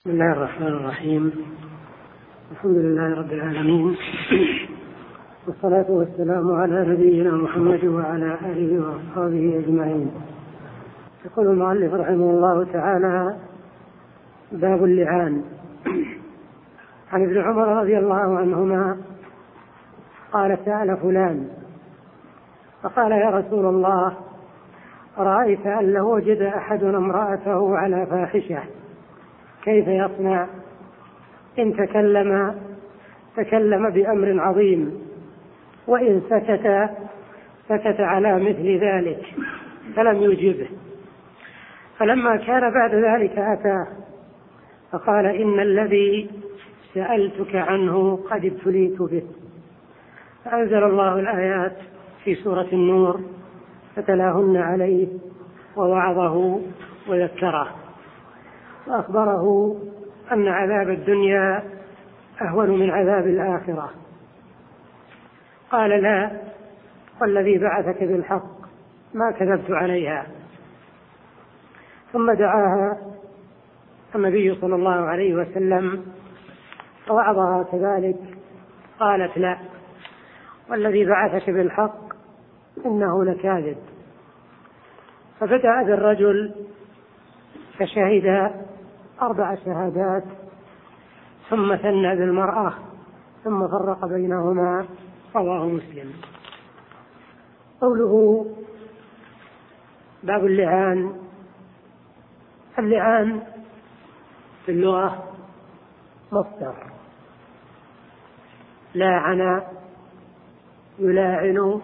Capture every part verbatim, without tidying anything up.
بسم الله الرحمن الرحيم. الحمد لله رب العالمين، والصلاة والسلام على نبينا محمد وعلى آله وأصحابه أجمعين. يقول المؤلف رحمه الله تعالى: باب اللعان. عن ابن عمر رضي الله عنهما قال: سأل فلان فقال: يا رسول الله، رأيت أن لو وجد أحدنا امرأته على فاحشة كيف يصنع؟ إن تكلم تكلم بأمر عظيم، وإن سكت سكت على مثل ذلك فلم يجبه. فلما كان بعد ذلك أتاه فقال: إن الذي سألتك عنه قد ابتليت به. فأنزل الله الآيات في سورة النور فتلاهن عليه ووعظه وذكره، وأخبره أن عذاب الدنيا أهون من عذاب الآخرة. قال: لا، والذي بعثك بالحق ما كذبت عليها. ثم دعاها النبي صلى الله عليه وسلم فوعظها كذلك، قالت: لا، والذي بعثك بالحق إنه لكاذب. فبدأ بالرجل فشهد أربع شهادات، ثم ثنى بالمرأة، ثم فرق بينهما. رواه مسلم. قوله باب اللعان. اللعان في اللغة مصدر لاعن يلاعن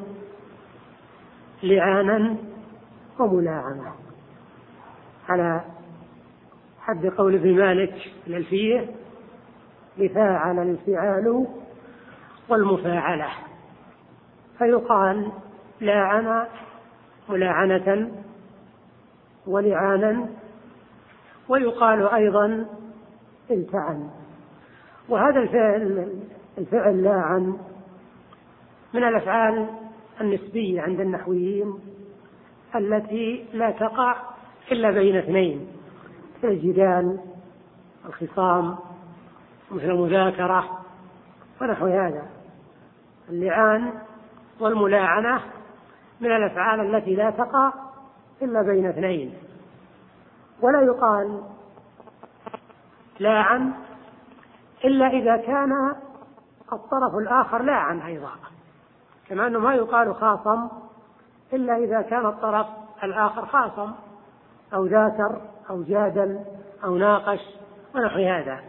لعانا وملاعنة، على حد قول ابن مالك الألفية: لفاعل الفعال والمفاعلة. فيقال لاعن ملاعنة ولعانا، ويقال أيضا التعن. وهذا الفعل الفعل لاعن من الأفعال النسبية عند النحويين التي لا تقع إلا بين اثنين، مثل الجدال، الخصام، مثل المذاكرة ونحو هذا. اللعان والملاعنة من الأفعال التي لا تقع إلا بين اثنين، ولا يقال لاعن إلا إذا كان الطرف الآخر لاعن أيضا، كما أنه ما يقال خاصم إلا إذا كان الطرف الآخر خاصم أو ذاكر أو جادل أو ناقش ونحو هذا.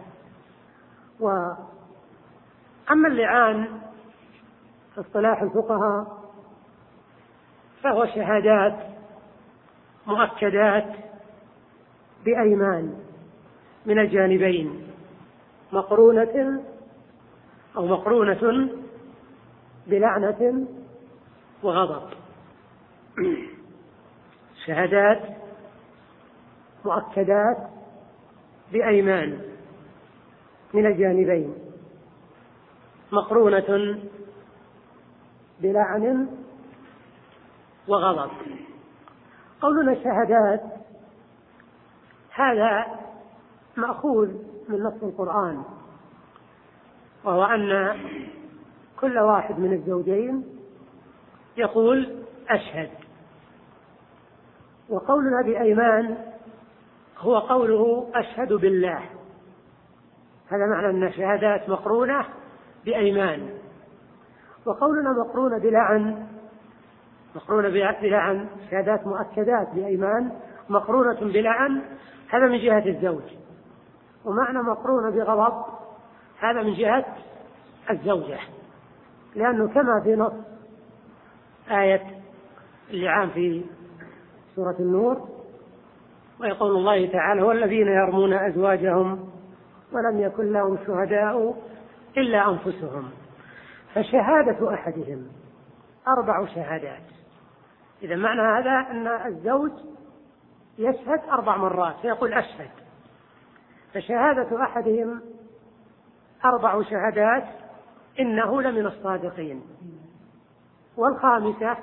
وأما اللعان في اصطلاح الفقهاء فهو شهادات مؤكدات بأيمان من الجانبين، مقرونة أو مقرونة بلعنة وغضب. شهادات مؤكدات بأيمان من الجانبين، مقرونة بلعن وغضب. قولنا الشهادات هذا مأخوذ من نص القرآن، وهو أن كل واحد من الزوجين يقول أشهد. وقولنا بأيمان هو قوله أشهد بالله. هذا معنى أن الشهادات مقرونة بأيمان. وقولنا مقرونة بلعن، مقرونة بلعن، شهادات مؤكدات بأيمان مقرونة بلعن، هذا من جهة الزوج. ومعنى مقرونة بغضب هذا من جهة الزوجة، لأنه كما في نص آية اللعان في سورة النور: ويقول الله تعالى: والذين يرمون أزواجهم ولم يكن لهم شهداء إلا أنفسهم. فشهادة أحدهم أربع شهادات. إذا معنى هذا أن الزوج يشهد أربع مرات فيقول أشهد. فشهادة أحدهم أربع شهادات إنه لمن الصادقين، والخامسة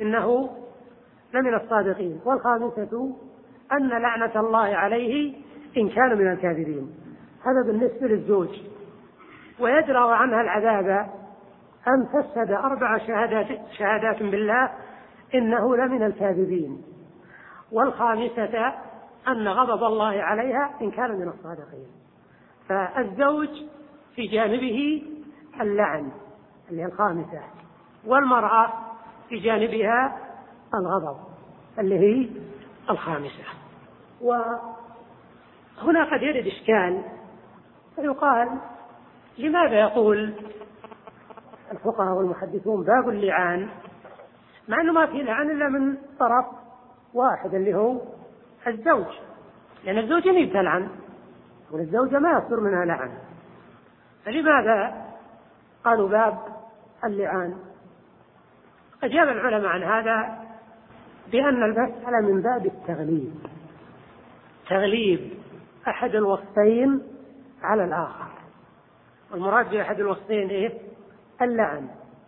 إنه لمن الصادقين، والخامسة أن لعنة الله عليه إن كانوا من الكاذبين. هذا بالنسبة للزوج. ويدرأ عنها العذاب أن تشهد أربع شهادات, شهادات بالله إنه لمن الكاذبين، والخامسة أن غضب الله عليها إن كان من الصادقين. فالزوج في جانبه اللعن اللي هي الخامسة، والمرأة في جانبها الغضب اللي هي الخامسة. وهنا قد يرد إشكال فيقال لماذا يقول الفقهاء والمحدثون باب اللعان مع أنه ما في لعن إلا من طرف واحد اللي هو الزوج، لأن الزوجة ما تلعن والزوجة ما يصدر منها لعن، فلماذا قالوا باب اللعان؟ أجاب العلماء عن هذا بأن المسألة من باب التغليب، تغليب أحد الوصفين على الآخر. المراد بأحد الوصفين إيه؟ اللعن،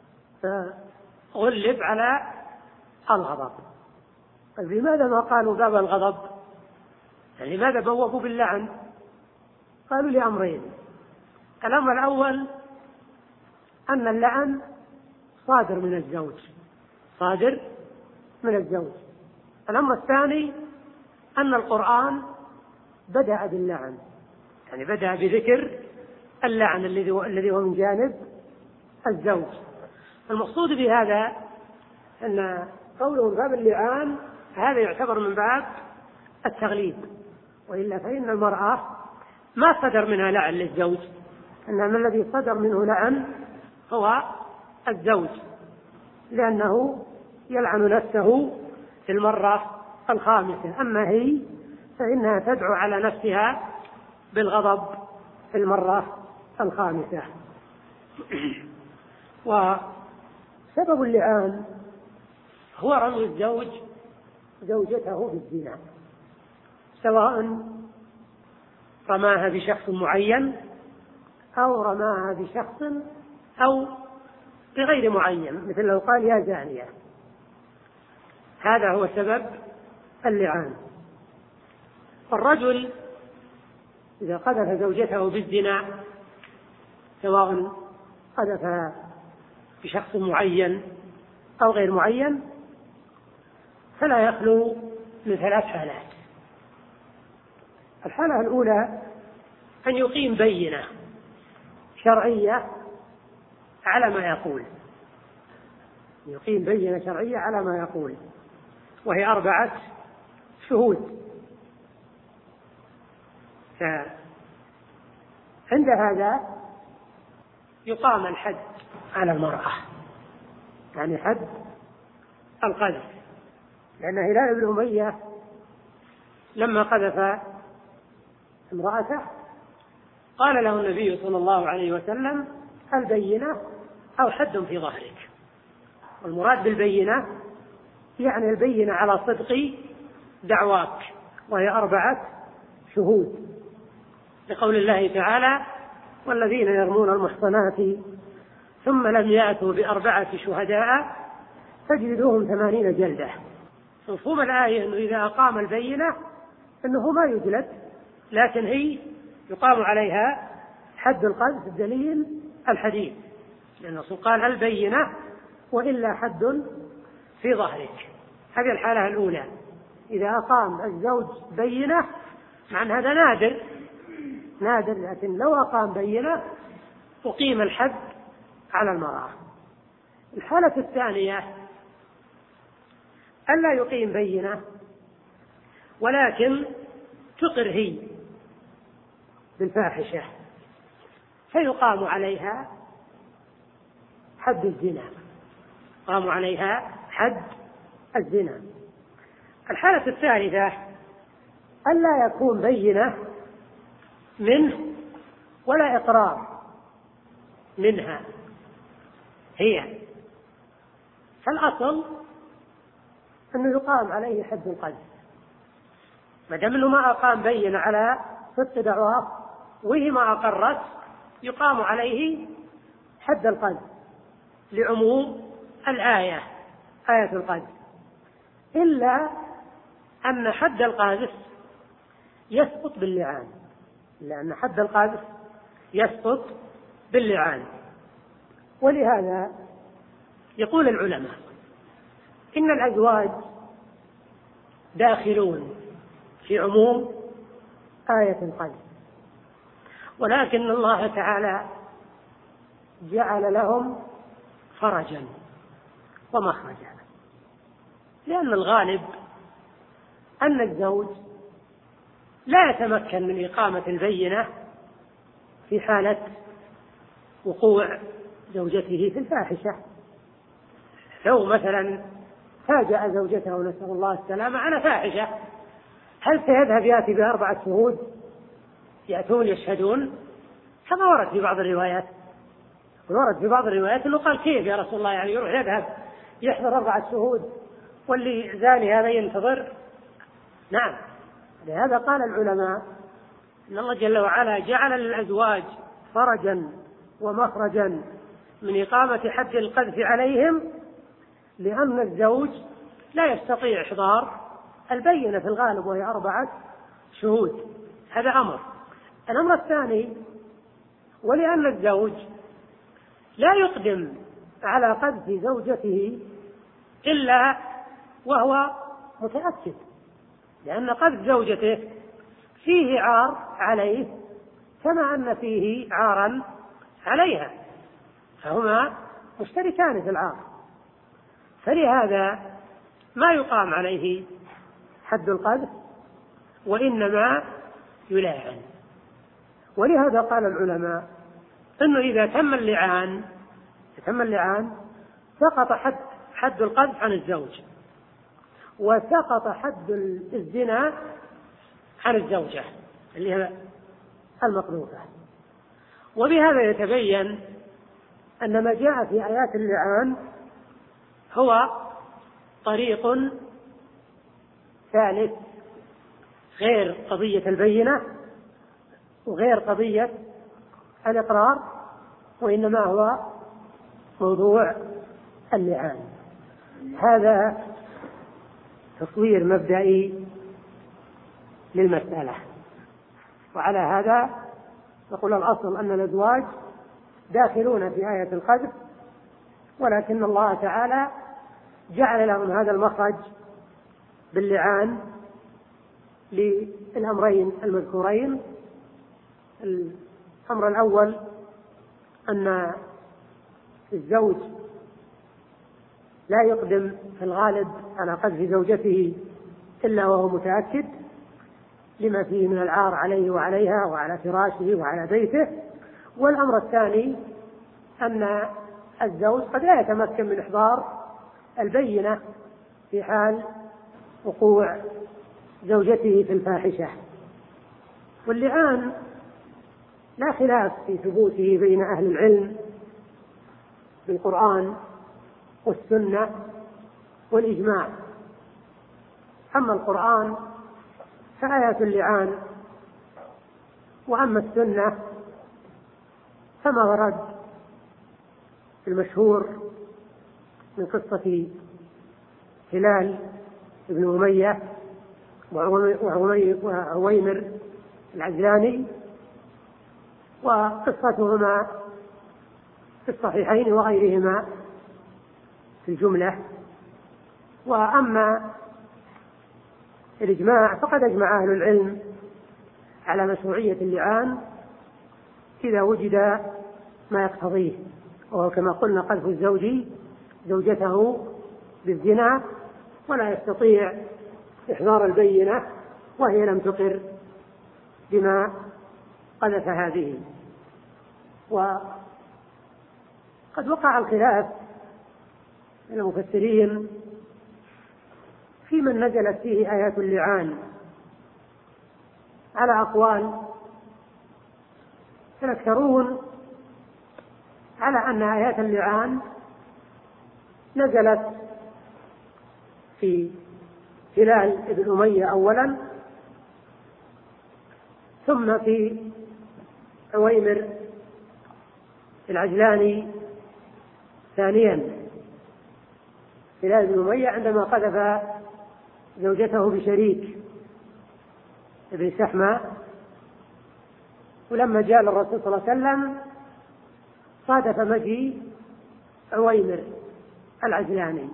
فغلب على الغضب. لماذا ما قالوا باب الغضب؟ يعني لماذا بوّبوا باللعن؟ قالوا لأمرين. الأمر الأول أن اللعن صادر من الزوج، صادر من الزوج. الأمر الثاني أن القرآن بدأ باللعن، يعني بدأ بذكر اللعن الذي الذي هو من جانب الزوج. المقصود بهذا أن قوله باب اللعان هذا يعتبر من باب التغليب، وإلا فإن المرأة ما صدر منها لعن للزوج، إنما الذي صدر منه لعن هو الزوج، لأنه يلعن نفسه في المرة الخامسة، أما هي فإنها تدعو على نفسها بالغضب في المرة الخامسة. وسبب اللعان هو رمي الزوج زوجته بالزنا، سواء رماها بشخص معين أو رماها بشخص أو بغير معين، مثل لو قال يا زانية. هذا هو سبب اللعان. الرجل إذا قذف زوجته بالزنا، سواء قذفها بشخص معين أو غير معين، فلا يخلو من ثلاث حالات. الحالة الأولى أن يقيم بينة شرعية على ما يقول، يقيم بينة شرعية على ما يقول، وهي أربعة شهود. فعند هذا يقام الحد على المرأة، يعني حد القذف، لأن هلال بن أمية لما قذف امرأته قال له النبي صلى الله عليه وسلم البينة أو حد في ظهرك. والمراد بالبينة يعني البينة على صدق دعواك، وهي أربعة شهود، لقول الله تعالى والذين يرمون المحصنات ثم لم يأتوا بأربعة شهداء فاجلدوهم ثمانين جلدة. مفهوم الآية أنه إذا أقام البينة أنه ما يجلد، لكن هي يقام عليها حد القذف الدليل الحديث، لأنه قال البينة وإلا حد في ظهرك. هذه الحالة الأولى، إذا أقام الزوج بينة، مع أن هذا نادر نادر لكن لو أقام بينة أقيم الحد على المرأة. الحالة الثانية ألا يقيم بينة ولكن تقر هي بالفاحشة، فيقام عليها حد الزنا، قام عليها حد الزنا. الحالة الثالثة ألا يكون بينة منه ولا إقرار منها هي، فالأصل أنه يقام عليه حد القذف، ما دام أنه ما أقام بينة على صدق دعواه وهي ما أقرت يقام عليه حد القذف لعموم الآية، آية القذف، إلا أن حد القاذف يسقط باللعان، لأن حد القذف يسقط باللعان. ولهذا يقول العلماء إن الأزواج داخلون في عموم آية القذف، ولكن الله تعالى جعل لهم فرجا ومخرجا، لأن الغالب أن الزوج لا يتمكن من إقامة البينة في حالة وقوع زوجته في الفاحشة. لو مثلا فاجأ زوجته نسأل الله السلامة على فاحشة، هل سيذهب يأتي بأربعة شهود يأتون يشهدون؟ كما ورد في بعض الروايات، ورد في بعض الروايات أنه قال كيف يا رسول الله، يعني يروح يذهب يحضر أربعة شهود واللي زاني هذا ينتظر؟ نعم. لهذا قال العلماء إن الله جل وعلا جعل للأزواج فرجا ومخرجا من إقامة حد القذف عليهم، لأن الزوج لا يستطيع إحضار البينة في الغالب وهي أربعة شهود. هذا أمر. الأمر الثاني، ولأن الزوج لا يقدم على قذف زوجته إلا وهو متأكد، لأن قذف زوجته فيه عار عليه كما أن فيه عارا عليها، فهما مشتركان في العار، فلهذا ما يقام عليه حد القذف وإنما يلاعن. ولهذا قال العلماء إنه إذا تم اللعان تم اللعان سقط حد حد القذف عن الزوج، وسقط حد الزنا عن الزوجة اللي هي المقذوفة. وبهذا يتبين أن ما جاء في آيات اللعان هو طريق ثالث غير قضية البينة وغير قضية الإقرار، وإنما هو موضوع اللعان. هذا تصوير مبدئي للمسألة، وعلى هذا نقول الأصل أن الأزواج داخلون في آية القذف، ولكن الله تعالى جعل لهم هذا المخرج باللعان للأمرين المذكورين. الأمر الأول أن الزوج لا يقدم في الغالب على قذف زوجته إلا وهو متأكد لما فيه من العار عليه وعليها وعلى فراشه وعلى بيته. والأمر الثاني أن الزوج قد لا يتمكن من إحضار البينة في حال وقوع زوجته في الفاحشة. واللعان لا خلاف في ثبوته بين أهل العلم بالقرآن والسنة والإجماع. أما القرآن فآيات اللعان، وأما السنة فما ورد المشهور من قصة هلال بن أمية وعويمر العجلاني، وقصتهما في الصحيحين وغيرهما في الجملة. وأما الإجماع فقد أجمع أهل العلم على مشروعية اللعان إذا وجد ما يقتضيه، وهو كما قلنا قذف الزوج زوجته بالزنا ولا يستطيع إحضار البينة وهي لم تقر بما قذف هذه. وقد وقع الخلاف بين المفسرين في من نزلت فيه آيات اللعان على أقوال، فالأكثرون على أن آيات اللعان نزلت في هلال بن أمية أولا، ثم في عويمر العجلاني ثانيا. هلال بن أمية عندما قذف زوجته بشريك، بن شحمة، ولما جاء للرسول صلى الله عليه وسلم صادف مجيء عويمر العجلاني،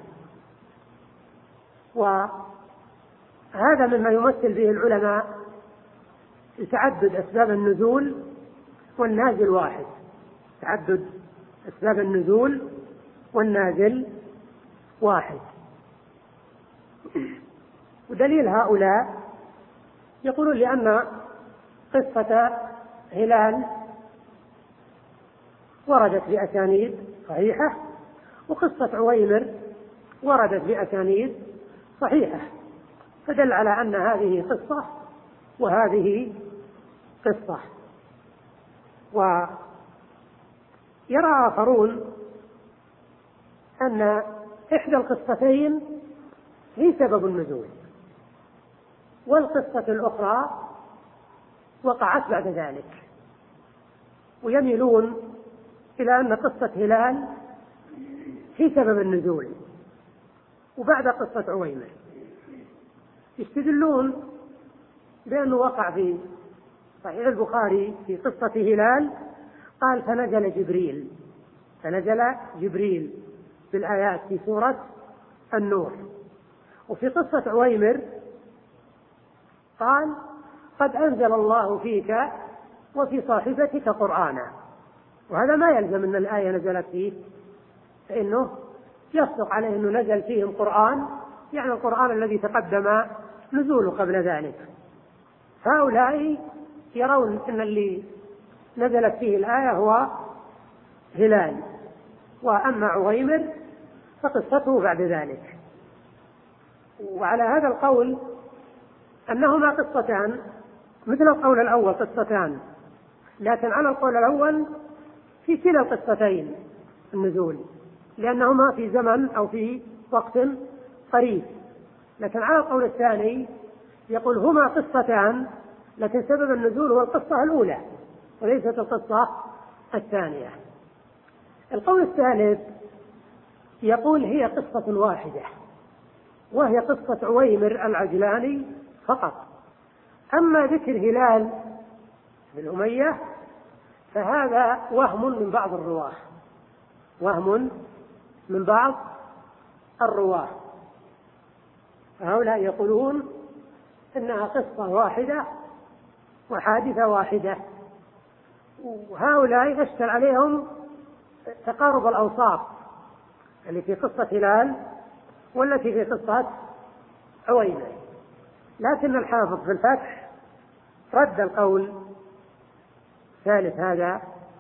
وهذا مما يمثل به العلماء تعدد أسباب النزول والنازل واحد، تعدد أسباب النزول والنازل واحد. ودليل هؤلاء يقولون لأن قصة هلال وردت بأسانيد صحيحة، وقصة عويمر وردت بأسانيد صحيحة، فدل على أن هذه قصة وهذه قصة. ويرى آخرون أن إحدى القصتين هي سبب النزول، والقصة الأخرى وقعت بعد ذلك، ويميلون إلى أن قصة هلال هي سبب النزول وبعد قصة عويمر. يستدلون بأنه وقع في صحيح البخاري في قصة هلال قال فنزل جبريل فنزل جبريل بالآيات في سورة النور، وفي قصة عويمر قال قد أنزل الله فيك وفي صاحبتك قرآنا، وهذا ما يلزم أن الآية نزلت فيه، فإنه يصدق عليه أنه نزل فيهم قرآن، يعني القرآن الذي تقدم نزوله قبل ذلك. هؤلاء يرون أن اللي نزلت فيه الآية هو هلال، وأما عويمر فقصته بعد ذلك. وعلى هذا القول أنهما قصتان مثل القول الأول قصتان، لكن على القول الأول في كلا القصتين النزول لأنهما في زمن أو في وقت قريب، لكن على القول الثاني يقول هما قصتان لكن سبب النزول هو القصة الأولى وليست القصة الثانية. القول الثالث يقول هي قصة واحدة وهي قصة عويمر العجلاني فقط، أما ذكر هلال بن أمية فهذا وهم من بعض الرواة وهم من بعض الرواة هؤلاء يقولون إنها قصة واحدة وحادثة واحدة، وهؤلاء يشتل عليهم تقارب الأوصاف اللي في قصة هلال والتي في قصة عويمر. لكن الحافظ في الفتح رد القول الثالث هذا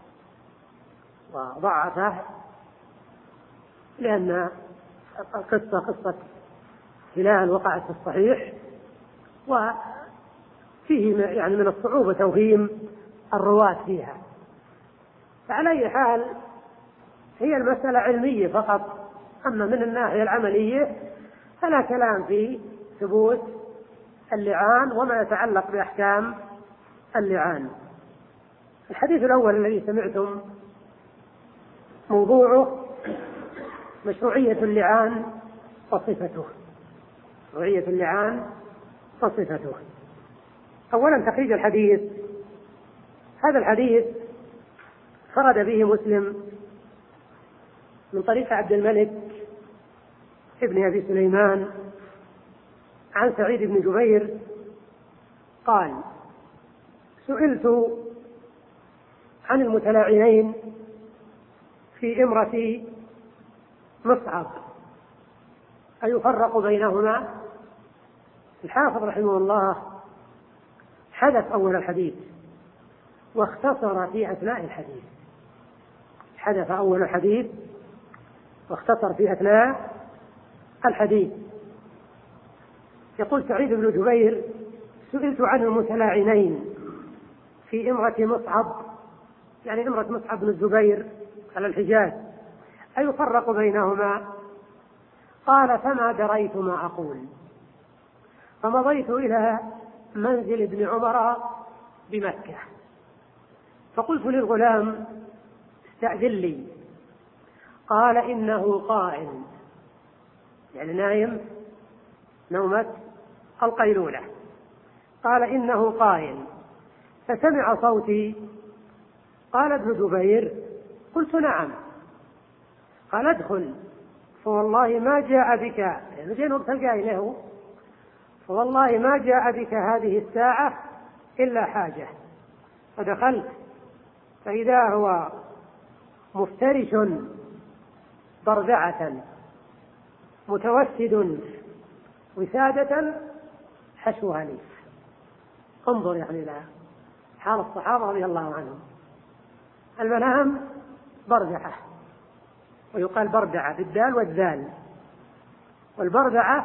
وضعفه، لأن القصة قصة هلال وقعت في الصحيح، وفيه يعني من الصعوبة توهيم الرواة فيها. فعلى أي حال هي المسألة علمية فقط، أما من الناحية العملية فلا كلام في ثبوت اللعان وما يتعلق بأحكام اللعان. الحديث الأول الذي سمعتم موضوعه مشروعية اللعان وصفته مشروعية اللعان وصفته. أولا تخريج الحديث. هذا الحديث فرد به مسلم من طريق عبد الملك ابن أبي سليمان عن سعيد بن جبير قال سئلت عن المتلاعنين في امرة مصعب أيفرق بينهما؟ الحافظ رحمه الله حدث أول الحديث واختصر في أثناء الحديث حدث أول الحديث واختصر في أثناء الحديث. يقول سعيد بن جبير سئلت عن المتلاعنين في امرة مصعب، يعني امرة مصعب بن الزبير على الحجاز، أيفرق بينهما؟ قال فما دريت ما أقول، فمضيت إلى منزل ابن عمر بمكة فقلت للغلام استأذن لي، قال إنه قائم، يعني نايم نومة القيلولة، قال إنه قائل فسمع صوتي. قال ابن جبير قلت نعم. قال ادخل فوالله ما جاء بك، يعني جاء نرسل قائله، فوالله ما جاء بك هذه الساعة إلا حاجة. فدخلت فإذا هو مفترش ضرزعة متوسد وسادة حشوها لي. انظر يعني إلى حال الصحابة رضي الله عنهم. المنام برزعة، ويقال بردعة بالدال والذال، والبردعة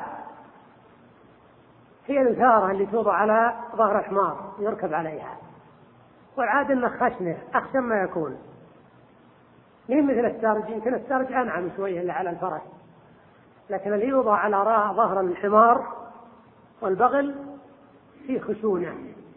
هي الثارة اللي توضع على ظهر حمار يركب عليها، والعادة أنه خشنة أخشن ما يكون، مين مثل السارج. يمكن السارج أنعم شوية اللي على الفرس، لكن اللي يوضع على ظهر الحمار والبغل فيه خشونة.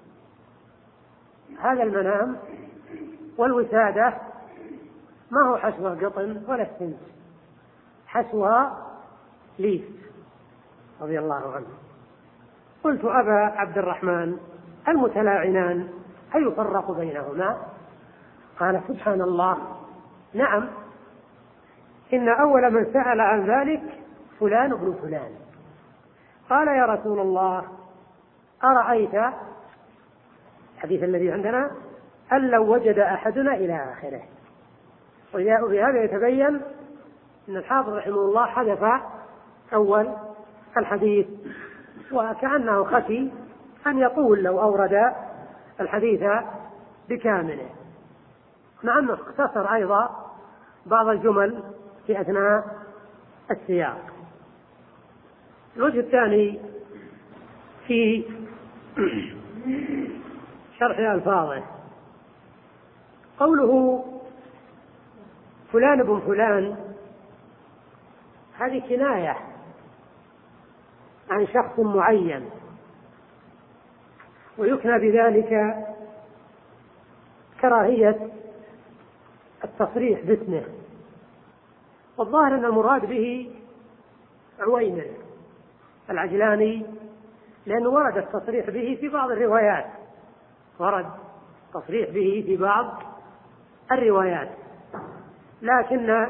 هذا المنام. والوسادة ما هو حشوها قطن ولا السنج، حشوها ليف رضي الله عنه. قلت أبا عبد الرحمن المتلاعنان أيفرق بينهما؟ قال سبحان الله نعم، إن أول من سأل عن ذلك فلان ابن فلان. قال يا رسول الله أرأيت الحديث الذي عندنا أن لو وجد أحدنا إلى آخره. وبهذا يتبين أن الحافظ رحمه الله حذف أول الحديث، وكأنه خشي أن يقول لو أورد الحديث بكامله، مع أنه اختصر أيضا بعض الجمل في أثناء السياق. الوجه الثاني في شرح ألفاظه قوله فلان ابن فلان، هذه كناية عن شخص معين، ويكنى بذلك كراهية التصريح باسمه. والظاهر أن المراد به عويمر العجلاني، لأنه ورد التصريح به في بعض الروايات، ورد تصريح به في بعض الروايات، لكن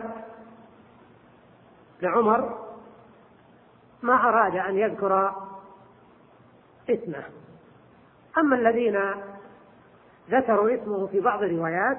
لعمر ما أراد أن يذكر اسمه. أما الذين ذكروا اسمه في بعض الروايات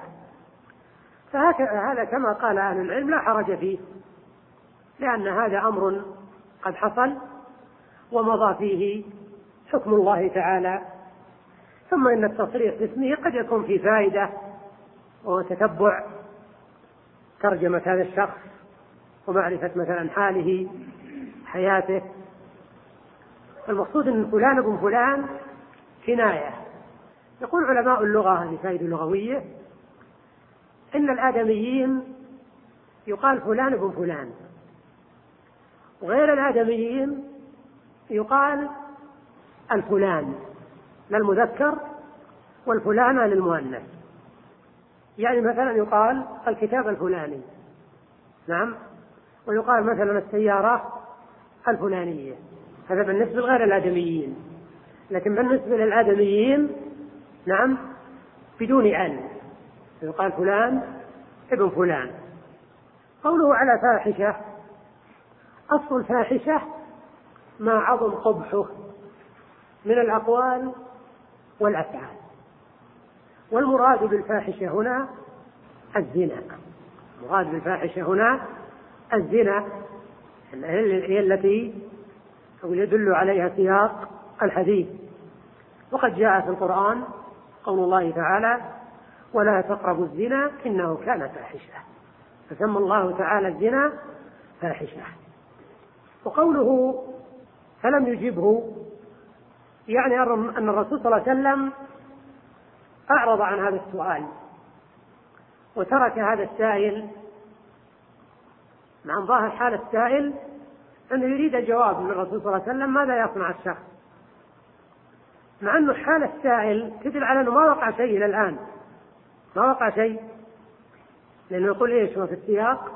فهذا كما قال أهل العلم لا حرج فيه، لأن هذا أمر قد حصل ومضى فيه حكم الله تعالى. ثم إن التصريح باسمه قد يكون في فائدة، وهو تتبع ترجمة هذا الشخص ومعرفة مثلا حاله حياته. المقصود أن فلان ابن فلان كناية. يقول علماء اللغة، هذه فائدة لغوية، إن الآدميين يقال فلان ابن فلان، وغير الآدميين يقال الفلان للمذكر والفلانة للمؤنث. يعني مثلا يقال الكتاب الفلاني، نعم، ويقال مثلا السيارة الفلانية. هذا بالنسبة لغير الآدميين، لكن بالنسبة للآدميين نعم بدون أن يقال فلان ابن فلان. قوله على فاحشة، أصل الفاحشة ما عظم قبحه من الأقوال والأفعال، والمراد بالفاحشة هنا الزنا. المراد بالفاحشة هنا الزنا، هي التي يدل عليها سياق الحديث. وقد جاء في القرآن قول الله تعالى ولا تقربوا الزنا إنه كان فاحشة، فسمى الله تعالى الزنا فاحشة. وقوله فلم يجبه، يعني أن الرسول صلى الله عليه وسلم أعرض عن هذا السؤال وترك هذا السائل، مع ظاهر حال السائل أنه يريد الجواب من الرسول صلى الله عليه وسلم ماذا يصنع الشخص، مع أنه حال السائل تدل على أنه ما وقع شيء إلى الآن، ما وقع شيء، لأنه يقول إيش في السياق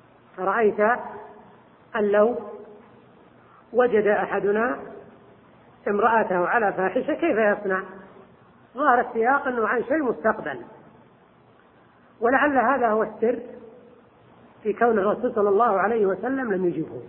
رأيت أن لو وجد أحدنا امرأته على فاحشة كيف يصنع؟ ظهر السياق أنه عن شيء مستقبل، ولعل هذا هو السر في كون الرسول صلى الله عليه وسلم لم يجبه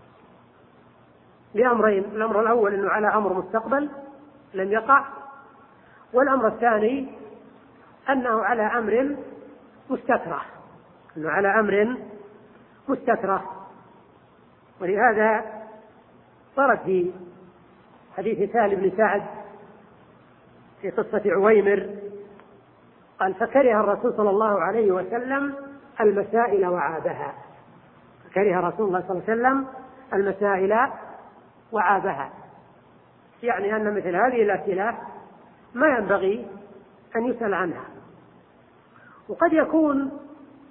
لأمرين: الأمر الأول أنه على أمر مستقبل لم يقع، والأمر الثاني أنه على أمر مستكره أنه على أمر مستكره ولهذا صارت في حديث سهل بن سعد في قصة عويمر قال: فكره الرسول صلى الله عليه وسلم المسائل وعابها. فكره رسول الله صلى الله عليه وسلم المسائل وعابها، يعني أن مثل هذه الأسئلة ما ينبغي أن يسأل عنها. وقد يكون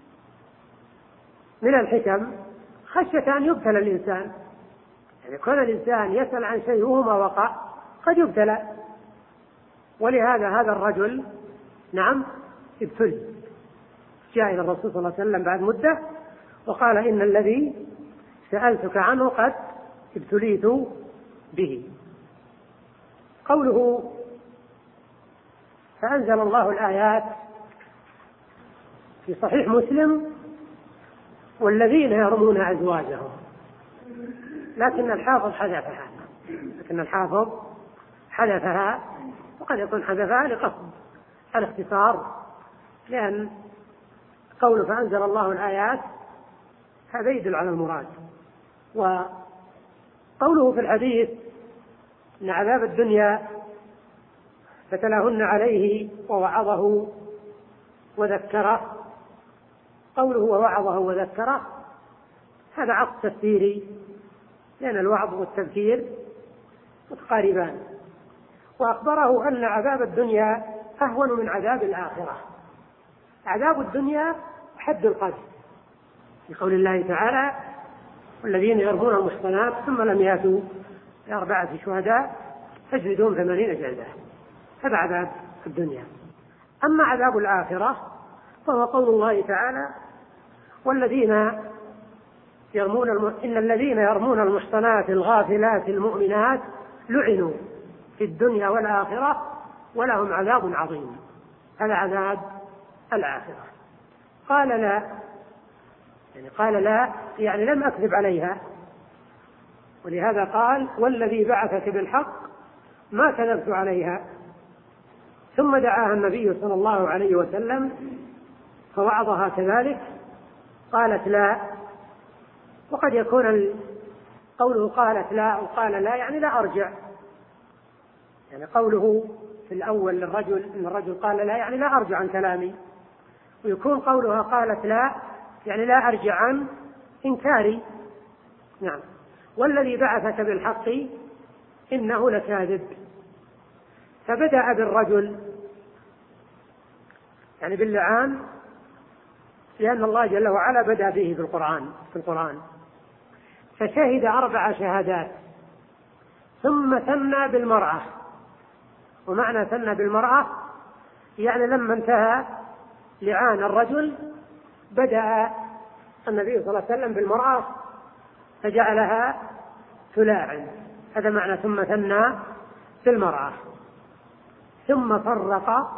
من الحكم خشية أن يبتلى الإنسان، يعني كون الإنسان يسأل عن شيء وهو ما وقع قد يبتلى، ولهذا هذا الرجل نعم ابتلي، جاء إلى الرسول صلى الله عليه وسلم بعد مدة وقال: إن الذي سألتك عنه قد ابتليت به. قوله فأنزل الله الآيات في صحيح مسلم: والذين يرمون أزواجهم، لكن الحافظ حذفها لكن الحافظ حذفها وقد يكون حذفها لقصد الاختصار، لأن قوله فأنزل الله الآيات هذا يدل على المراد. وقوله في الحديث إن عذاب الدنيا فتلاهن عليه ووعظه وذكره، قوله ووعظه وذكره هذا عطف تفسيري، لأن الوعظ والتذكير متقاربان. وأخبره أن عذاب الدنيا أهون من عذاب الآخرة. عذاب الدنيا حد القذف في قول الله تعالى: والذين يرمون المحصنات ثم لم يأتوا بأربعة شهداء فاجلدوهم ثمانين جلدة، هذا عذاب الدنيا. أما عذاب الآخرة فهو قول الله تعالى: والذين يرمون الم... إن الذين يرمون المحصنات الغافلات المؤمنات لعنوا في الدنيا والآخرة ولهم عذاب عظيم. هذا عذاب الآخرة. قال لا، يعني قال لا يعني لم أكذب عليها، ولهذا قال: والذي بعثك بالحق ما كذبت عليها. ثم دعاها النبي صلى الله عليه وسلم فوعظها كذلك، قالت لا. وقد يكون قوله قالت لا وقال لا يعني لا أرجع، يعني قوله في الأول للرجل إن الرجل قال لا يعني لا أرجع عن كلامي، ويكون قولها قالت لا يعني لا أرجع عن إنكاري. نعم. والذي بعثك بالحق إنه لكاذب. فبدأ بالرجل يعني باللعان، لأن الله جل وعلا بدأ به في القرآن في القرآن فشهد أربع شهادات، ثم ثنى بالمرأة. ومعنى ثنى بالمرأة يعني لما انتهى لعان الرجل بدأ النبي صلى الله عليه وسلم بالمرأة فجعلها تلاعن، هذا معنى ثم ثنى بالمرأة. ثم فرق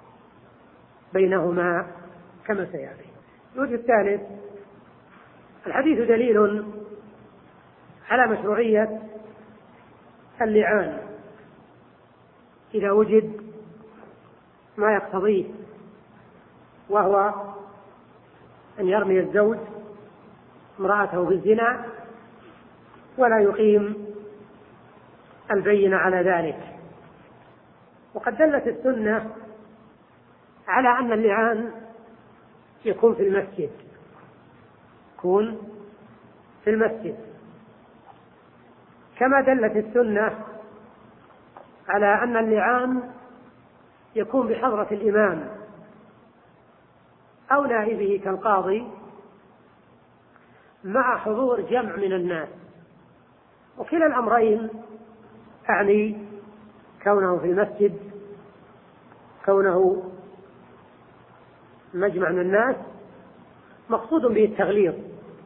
بينهما كما سيأتي. الوجه الثالث: الحديث دليل على مشروعية اللعان إذا وجد ما يقتضيه، وهو أن يرمي الزوج امرأته بالزنا ولا يقيم البينة على ذلك. وقد دلت السنة على أن اللعان يكون في المسجد يكون في المسجد كما دلت السنة على أن اللعان يكون بحضرة الإمام أو نائبه كالقاضي مع حضور جمع من الناس. وكلا الأمرين أعني كونه في المسجد، كونه مجمع من الناس، مقصود به التغليظ.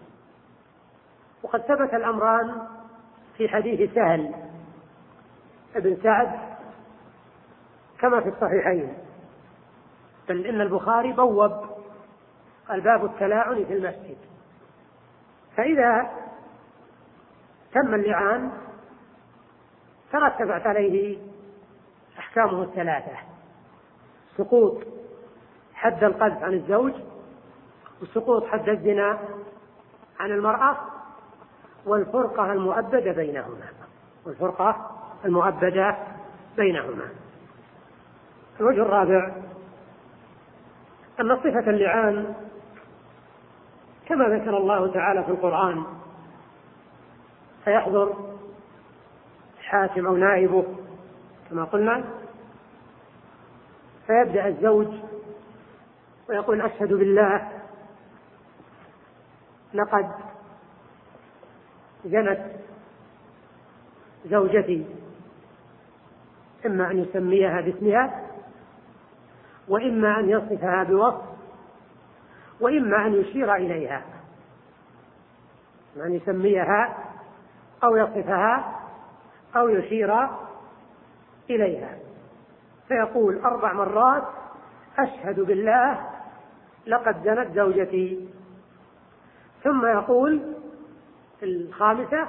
وقد ثبت الأمران في حديث سهل بن سعد كما في الصحيحين، بل إن البخاري بوب الباب التلاعن في المسجد. فإذا تم اللعان ترتبت عليه أحكامه الثلاثة: سقوط حد القذف عن الزوج، وسقوط حد الزنا عن المرأة، والفرقة المؤبدة بينهما والفرقة المؤبدة بينهما. الوجه الرابع أن صفة اللعان كما ذكر الله تعالى في القرآن: فيحضر حاكم أو نائبه كما قلنا، فيبدأ الزوج ويقول: أشهد بالله لقد زنت زوجتي، إما أن يسميها باسمها، وإما أن يصفها بوصف، وإما أن يشير إليها، أن يسميها أو يصفها أو يشير إليها. فيقول أربع مرات: أشهد بالله لقد زنت زوجتي. ثم يقول في الخامسة: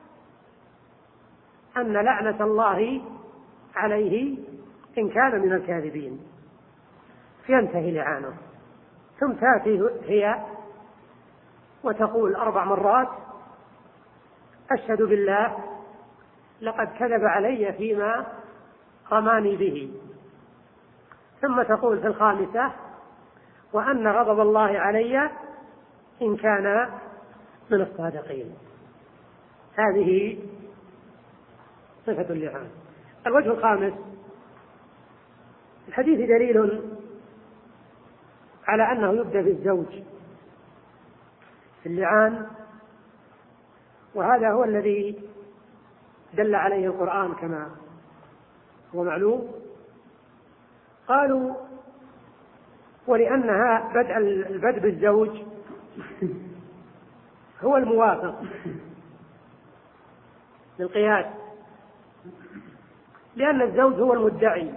أن لعنة الله عليه إن كان من الكاذبين. فينتهي لعانه. ثم تأتي هي وتقول أربع مرات: أشهد بالله لقد كذب علي فيما رماني به. ثم تقول في الخامسة: وأن غضب الله علي إن كان من الصادقين. هذه صفة اللعان. الوجه الخامس: الحديث دليل على أنه يبدأ بالزوج في اللعان، وهذا هو الذي دل عليه القرآن كما هو معلوم. قالوا: ولأنها بدء البدء بالزوج هو الموافق للقياس، لأن الزوج هو المدعي،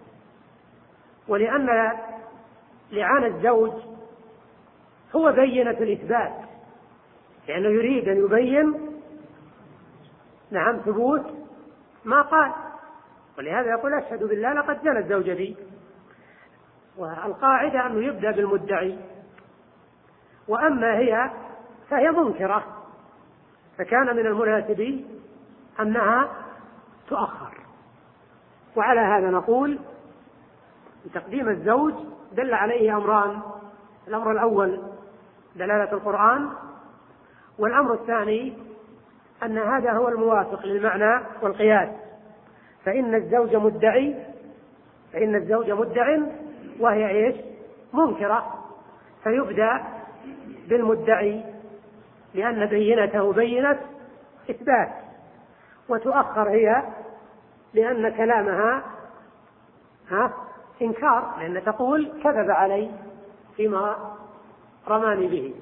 ولأن لعان الزوج هو بينة الإثبات، لأنه يريد أن يبين نعم ثبوت ما قال، ولهذا يقول: أشهد بالله لقد زنت زوجتي. والقاعدة أنه يبدأ بالمدعي، وأما هي فهي منكرة، فكان من المناسب أنها تؤخر. وعلى هذا نقول: تقديم الزوج دل عليه أمران: الأمر الأول دلالة القرآن، والأمر الثاني أن هذا هو الموافق للمعنى والقياس. فإن الزوج مدعي فإن الزوج مدع وهي إيش؟ منكرة، فيبدأ بالمدعي لأن بينته بينة إثبات، وتؤخر هي لأن كلامها ها إنكار، لأن تقول: كذب علي فيما رماني به.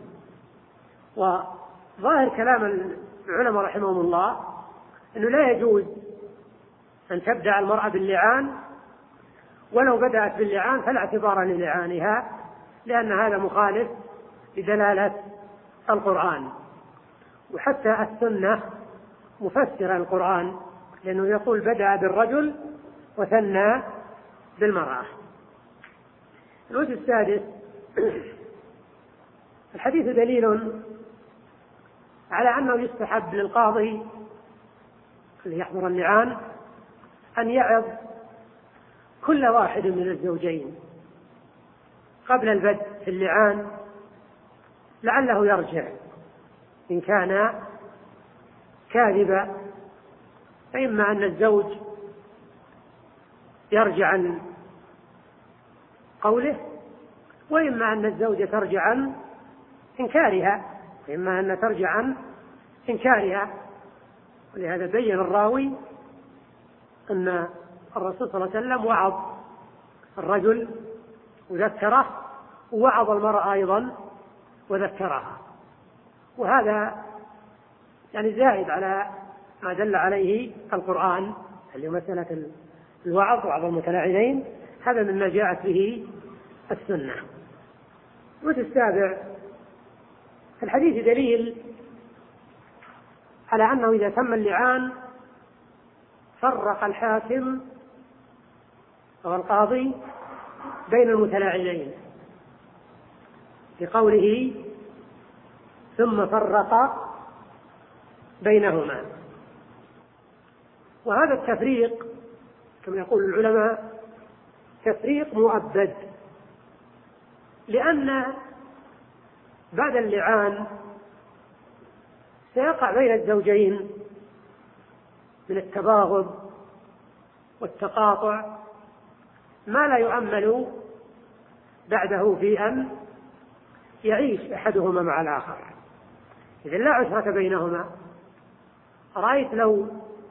وظاهر كلام العلماء رحمهم الله أنه لا يجوز أن تبدأ المرأة باللعان، ولو بدأت باللعان فلا اعتبار للعانها، لأن هذا مخالف لدلالة القرآن. وحتى السنة مفسرة القرآن، لأنه يقول: بدأ بالرجل وثنى بالمرأة. الوجه السادس: الحديث دليل على أنه يستحب للقاضي اللي يحضر اللعان أن يعظ كل واحد من الزوجين قبل البدء في اللعان، لعله يرجع إن كان كاذبا، فإما أن الزوج يرجع عن قوله، وإما أن الزوجة ترجع عن إنكارها وإما أن ترجع عن إنكارها. ولهذا بين الراوي أن الرسول صلى الله عليه وسلم وعظ الرجل وذكره، ووعظ المرأة أيضا وذكرها، وهذا يعني زائد على ما دل عليه القرآن اللي مسألة الوعظ وعظ المتلاعنين، هذا مما جاءت به السنة. والسابع، في الحديث دليل على أنه إذا تم اللعان فرق الحاكم أو القاضي بين المتلاعنين بقوله ثم فرق بينهما. وهذا التفريق كما يقول العلماء تفريق مؤبد، لأن بعد اللعان سيقع بين الزوجين من التباغض والتقاطع ما لا يؤمل بعده في أن يعيش أحدهما مع الآخر، إذا لا عشرة بينهما. رأيت لو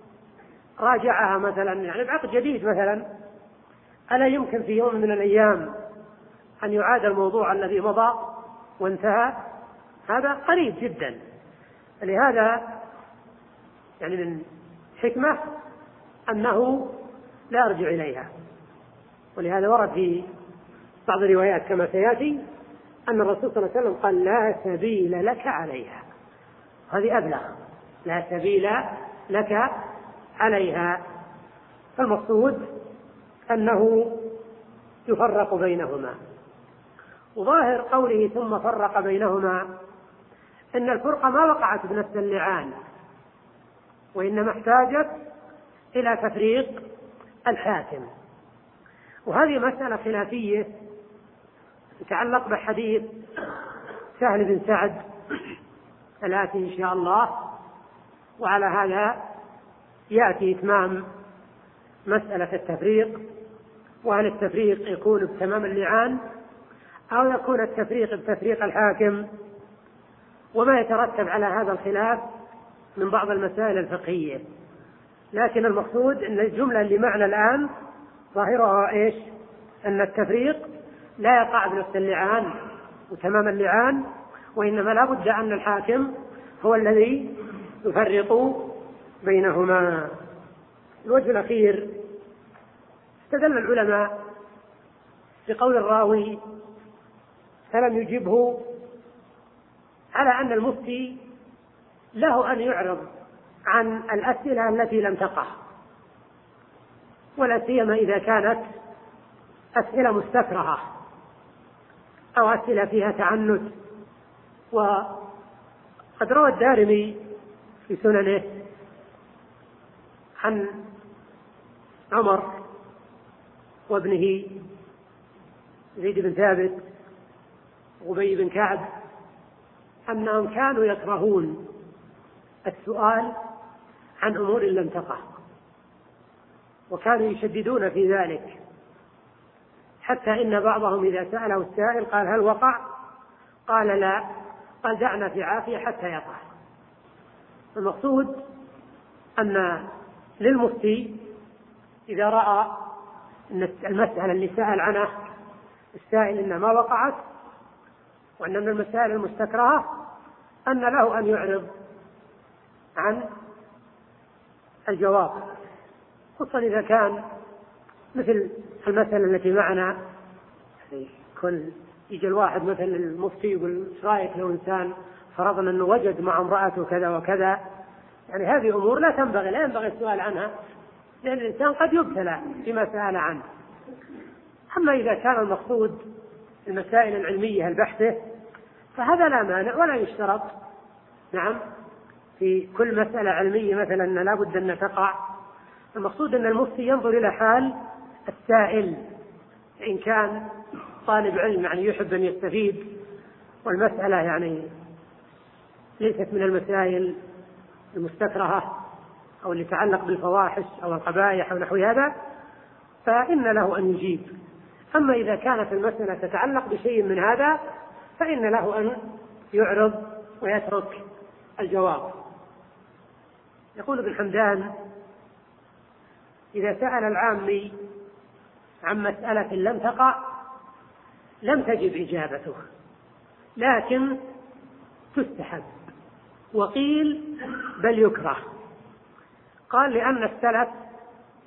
راجعها مثلا يعني بعقد جديد مثلا، ألا يمكن في يوم من الأيام أن يعاد الموضوع الذي مضى وانتهى؟ هذا قريب جدا. لهذا يعني من حكمة أنه لا يرجع إليها. ولهذا ورد في بعض الروايات كما سيأتي أن الرسول صلى الله عليه وسلم قال لا سبيل لك عليها. هذه أبلغ، لا سبيل لك عليها. فالمقصود أنه يفرق بينهما. وظاهر قوله ثم فرق بينهما إن الفرقة ما وقعت بنفس اللعان، وإنما احتاجت إلى تفريق الحاكم. وهذه مسألة خلافية تتعلق بحديث سهل بن سعد الآتي إن شاء الله، وعلى هذا يأتي إتمام مسألة التفريق، وهل التفريق يكون بتمام اللعان أو يكون التفريق بتفريق الحاكم، وما يترتب على هذا الخلاف من بعض المسائل الفقهية. لكن المقصود أن الجملة اللي معنا الآن ظاهرها إيش؟ أن التفريق لا يقع بنفس اللعان وتمام اللعان، وإنما لا بد أن الحاكم هو الذي يفرق بينهما. الوجه الأخير، استدل العلماء بقول الراوي فلم يجبه على أن المفتي له أن يعرض عن الأسئلة التي لم تقع، ولا سيما إذا كانت أسئلة مستكرهة أو أسئلة فيها تعنت. وقد روى الدارمي في سننه عن عمر وابنه زيد بن ثابت وأبي بن كعب أنهم كانوا يكرهون السؤال عن أمور لم تقع، وكانوا يشددون في ذلك، حتى إن بعضهم إذا سأله السائل قال هل وقع؟ قال لا، قال دعنا في عافية حتى يقع. المقصود أن للمفتي إذا رأى أن المسألة اللي سأل عنها السائل إنها ما وقعت وأن من المسائل المستكرهة أن له أن يعرض عن الجواب، خصوصا إذا كان مثل المسألة التي معنا كل يجي الواحد مثل المفتي يقول ايش رايك لو إنسان فرضنا أنه وجد مع امرأته كذا وكذا، يعني هذه أمور لا تنبغي لا ينبغي السؤال عنها، لأن الإنسان قد يبتلى بما سأل عنه. أما إذا كان المقصود المسائل العلمية البحثة فهذا لا مانع ولا يشترط. نعم، في كل مسألة علمية مثلا لا بد أن تقع. المقصود أن المفتي ينظر إلى حال السائل، إن كان طالب علم يعني يحب أن يستفيد والمسألة يعني ليست من المسائل المستكرهة أو اللي تتعلق بالفواحش أو القبائح أو نحو هذا، فإن له أن يجيب. أما إذا كانت المسألة تتعلق بشيء من هذا فإن له أن يعرض ويترك الجواب. يقول ابن حمدان إذا سأل العامي عن مسألة لم تقع لم تجب إجابته، لكن تستحب، وقيل بل يكره. قال لأن السلف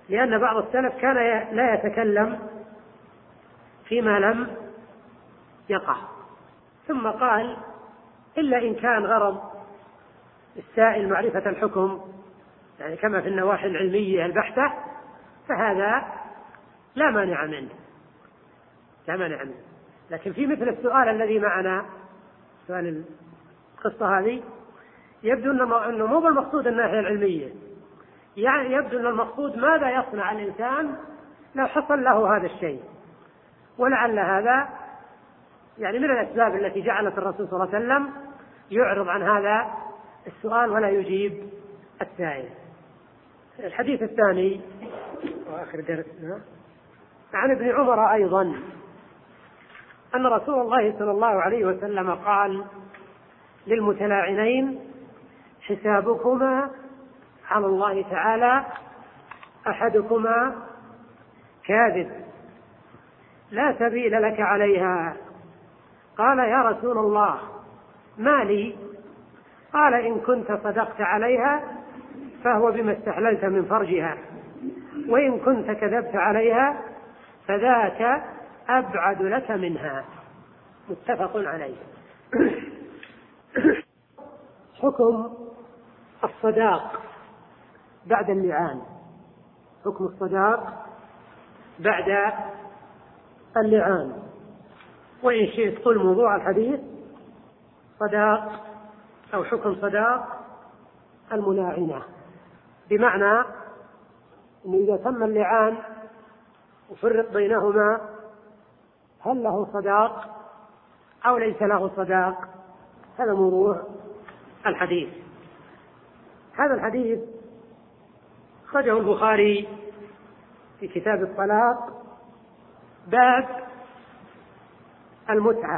لأن بعض السلف كان لا يتكلم فيما لم يقع. ثم قال إلا إن كان غرض السائل معرفة الحكم، يعني كما في النواحي العلمية البحتة، فهذا لا مانع منه لا مانع منه لكن في مثل السؤال الذي معنا، سؤال القصة هذه، يبدو أنه مو بالمقصود الناحية العلمية، يعني يبدو أن المقصود ماذا يصنع الإنسان لو حصل له هذا الشيء. ولعل هذا يعني من الأسباب التي جعلت الرسول صلى الله عليه وسلم يعرض عن هذا السؤال ولا يجيب السائل. الحديث الثاني وآخر درسنا عن ابن عمر أيضا أن رسول الله صلى الله عليه وسلم قال للمتلاعنين: حسابكما على الله تعالى، أحدكما كاذب لا سبيل لك عليها. قال: يا رسول الله ما لي؟ قال: إن كنت صدقت عليها فهو بما استحللت من فرجها، وإن كنت كذبت عليها فذاك أبعد لك منها. متفق عليه. حكم الصداق بعد اللعان. حكم الصداق بعد اللعان، وإن شئت قل موضوع الحديث صداق أو حكم صداق الملاعنة، بمعنى أنه إذا تم اللعان وفرق بينهما هل له صداق أو ليس له صداق. هذا موضوع الحديث. هذا الحديث أخرجه البخاري في كتاب الطلاق باب المتعة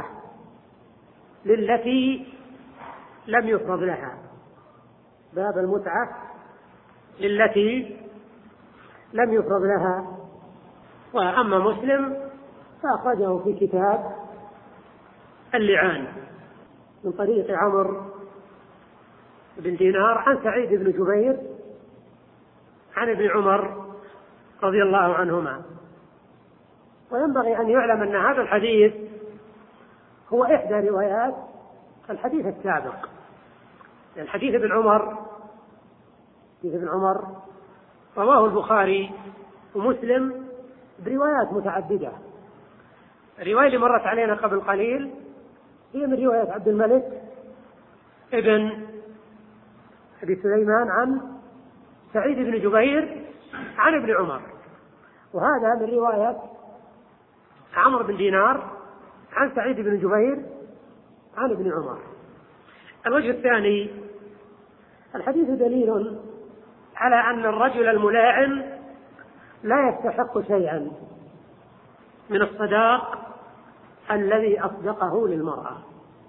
للتي لم يفرض لها. باب المتعة للتي لم يفرض لها. وأما مسلم فأخرجه في كتاب اللعان من طريق عمرو بن دينار عن سعيد بن جبير عن ابن عمر رضي الله عنهما. وينبغي أن يعلم أن هذا الحديث هو إحدى روايات الحديث السابق. الحديث ابن عمر حديث ابن عمر رواه البخاري ومسلم بروايات متعددة. الرواية اللي مرت علينا قبل قليل هي من رواية عبد الملك ابن أبي سليمان عن سعيد بن جبير عن ابن عمر، وهذا من رواية عمرو بن دينار عن سعيد بن جبير عن ابن عمر. الوجه الثاني: الحديث دليل على أن الرجل الملاعن لا يستحق شيئا من الصداق الذي أصدقه للمرأة،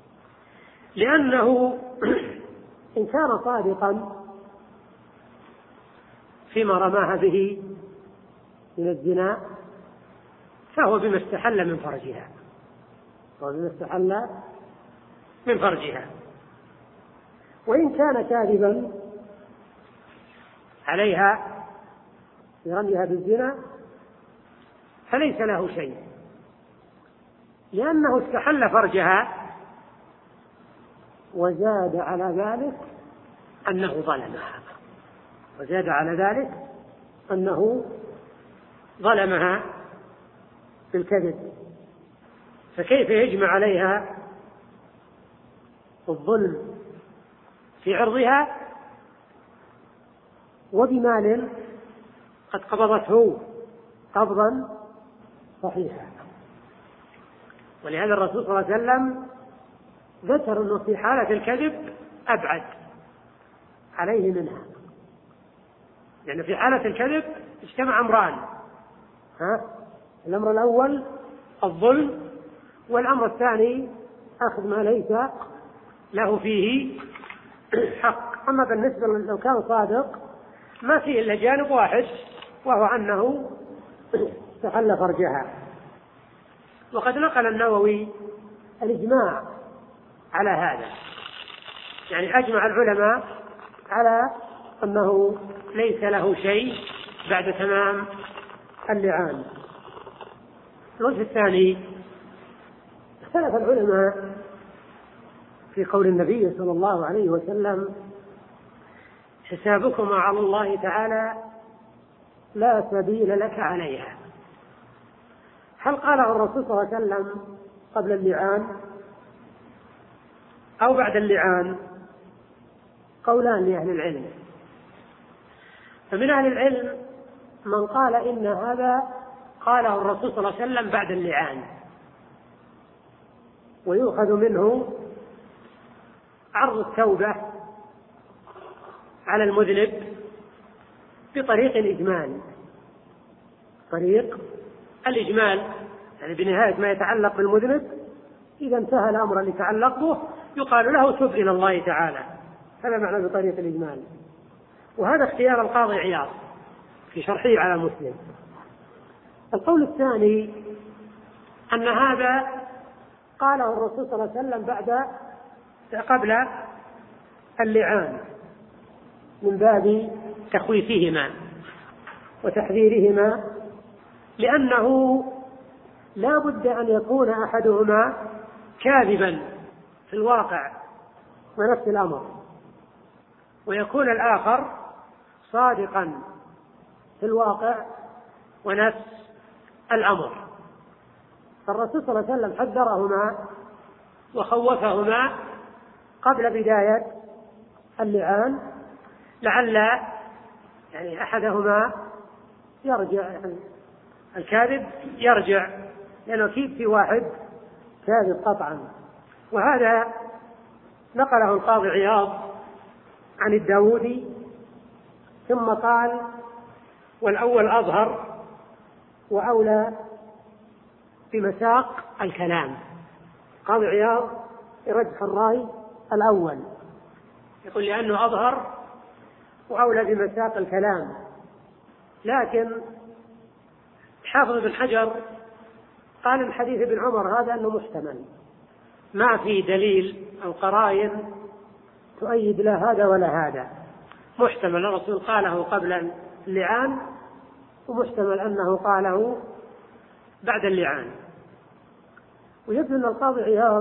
لأنه إن كان صادقا فيما رماها به من الزنا فهو بما استحل من فرجها فهو بما استحل من فرجها وإن كان كاذبا عليها في رميها بالزنا فليس له شيء، لأنه استحل فرجها وزاد على ذلك أنه ظلمها وزاد على ذلك أنه ظلمها بالكذب. فكيف يجمع عليها الظلم في عرضها وبمال قد قبضته قبضا صحيحا؟ ولهذا الرسول صلى الله عليه وسلم ذكر أنه في حالة الكذب أبعد عليه منها، يعني في حالة الكذب اجتمع أمران: ها؟ الأمر الأول الظلم، والأمر الثاني أخذ ما ليس له فيه حق. أما بالنسبة لو كان صادق ما فيه إلا جانب واحد، وهو أنه استحل فرجها. وقد نقل النووي الإجماع على هذا، يعني أجمع العلماء على أنه ليس له شيء بعد تمام اللعان. الوجه الثاني، اختلف العلماء في قول النبي صلى الله عليه وسلم: حسابكما على الله تعالى لا سبيل لك عليها. هل قاله الرسول صلى الله عليه وسلم قبل اللعان أو بعد اللعان؟ قولان لأهل العلم. فمن أهل العلم من قال إن هذا قاله الرسول صلى الله عليه وسلم بعد اللعان، ويؤخذ منه عرض التوبة على المذنب بطريق الإجمال، طريق الإجمال، يعني بنهاية ما يتعلق بالمذنب إذا انتهى الأمر اللي يتعلق به يقال له تب إلى الله تعالى. هذا معنى بطريق الإجمال، وهذا اختيار القاضي عياض في شرحه على مسلم. القول الثاني أن هذا قاله الرسول صلى الله عليه وسلم بعد قبل اللعان من باب تخويفهما وتحذيرهما، لأنه لا بد أن يكون أحدهما كاذبا في الواقع ونفس الأمر، ويكون الآخر صادقا في الواقع ونفس الأمر. فالرسول صلى الله عليه وسلم حذرهما وخوفهما قبل بداية اللعان، لعل يعني أحدهما يرجع، الكاذب يرجع، لأنه أكيد في واحد كاذب قطعا. وهذا نقله القاضي عياض عن الداودي، ثم قال: والأول أظهر وأولى بمساق الكلام. قاضي عياض يرجح الرأي الأول، يقول لأنه أظهر وأولى بمساق الكلام. لكن حافظ بن حجر قال من حديث ابن عمر هذا أنه محتمل، ما في دليل أو قرائن تؤيد لا هذا ولا هذا، محتمل الرسول قاله قبل اللعان، ومحتمل أنه قاله بعد اللعان. ويبدو أن القاضي عياض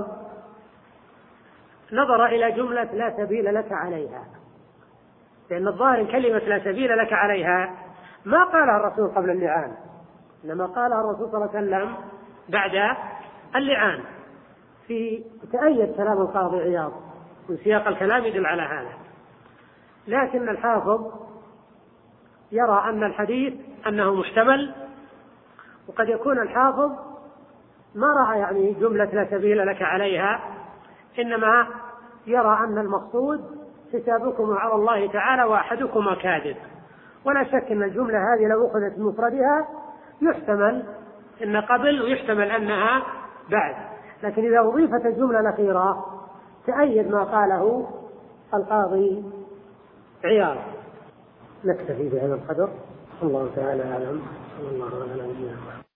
نظر إلى جملة لا سبيل لك عليها، لأن الظاهر كلمة لا سبيل لك عليها ما قالها الرسول قبل اللعان، إنما قالها الرسول صلى الله عليه وسلم بعد اللعان. في تأيد كلام القاضي عياض وسياق الكلام يدل على هذا. لكن الحافظ يرى أن الحديث أنه محتمل، وقد يكون الحافظ ما رأى يعني جملة لا سبيل لك عليها، إنما يرى أن المقصود حسابكم على الله تعالى وأحدكما كاذب. ولا شك أن الجملة هذه لو أخذت مفردها يحتمل أن قبل ويحتمل أنها بعد، لكن إذا أضيفت الجملة الأخيرة تأيد ما قاله القاضي عياض. نكتفي بهذا القدر، الله تعالى أعلم. صلى الله عليه وسلم.